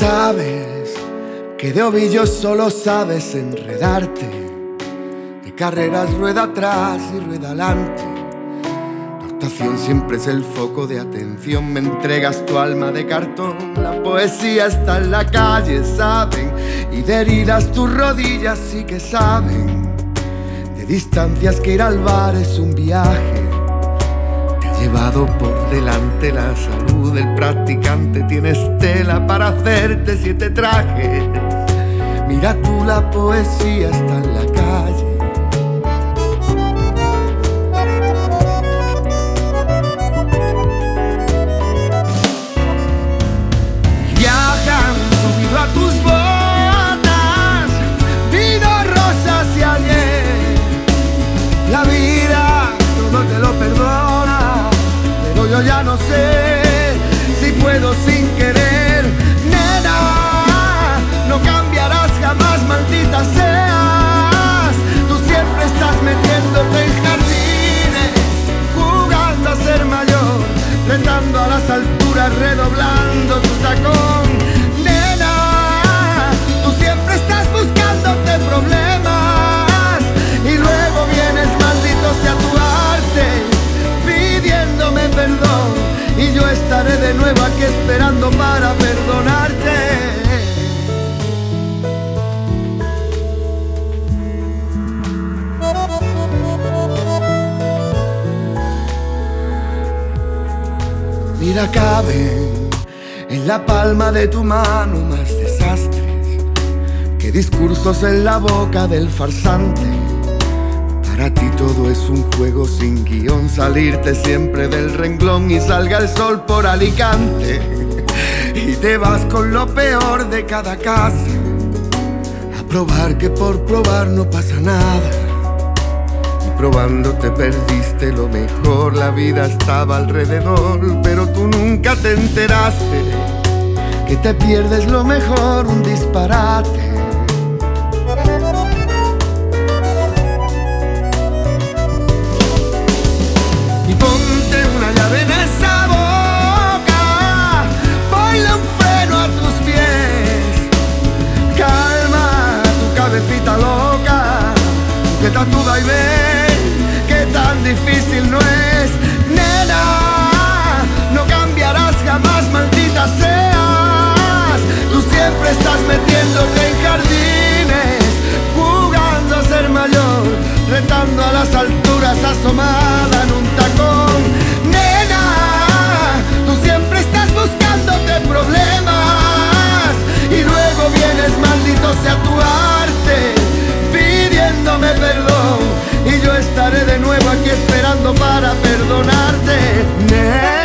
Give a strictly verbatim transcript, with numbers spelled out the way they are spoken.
sabes que de ovillos solo sabes enredarte, de carreras rueda atrás y rueda adelante. Tu actuación siempre es el foco de atención, me entregas tu alma de cartón. La poesía está en la calle, saben, y de heridas tus rodillas sí que saben. De distancias que ir al bar es un viaje, llevado por delante la salud del practicante. Tienes tela para hacerte siete trajes. Mira tú, la poesía está en la calle. Viajan subido a tus botas, vino, rosas y ayer. La vida todo te lo perdona, pero yo ya no sé si puedo sin querer. Nena, no cambiarás jamás, maldita seas. Tú siempre estás metiéndote en jardines, jugando a ser mayor, retando a las alturas, redoblando tu tacón. Nena, tú siempre estás buscándote problemas y luego vienes, maldito sea tu arte, pidiéndome perdón, y yo estaré de nuevo aquí esperando para perdonarte. Mira, caben en la palma de tu mano más desastres que discursos en la boca del farsante. Para ti todo es un juego sin guión, salirte siempre del renglón y salga el sol por Alicante. Y te vas con lo peor de cada casa, a probar que por probar no pasa nada. Y probando te perdiste lo mejor, la vida estaba alrededor, pero tú nunca te enteraste que te pierdes lo mejor, un disparate. Cabecita loca, que tatuda y ve que tan difícil no es. Nena, no cambiarás jamás, maldita seas. Tú siempre estás metiéndote en jardines, jugando a ser mayor, retando a las alturas, asomada en un tacón. Nena, tú siempre estás buscándote problemas y luego vienes, maldito sea tu arte, pidiéndome perdón, y yo estaré de nuevo aquí esperando para perdonarte.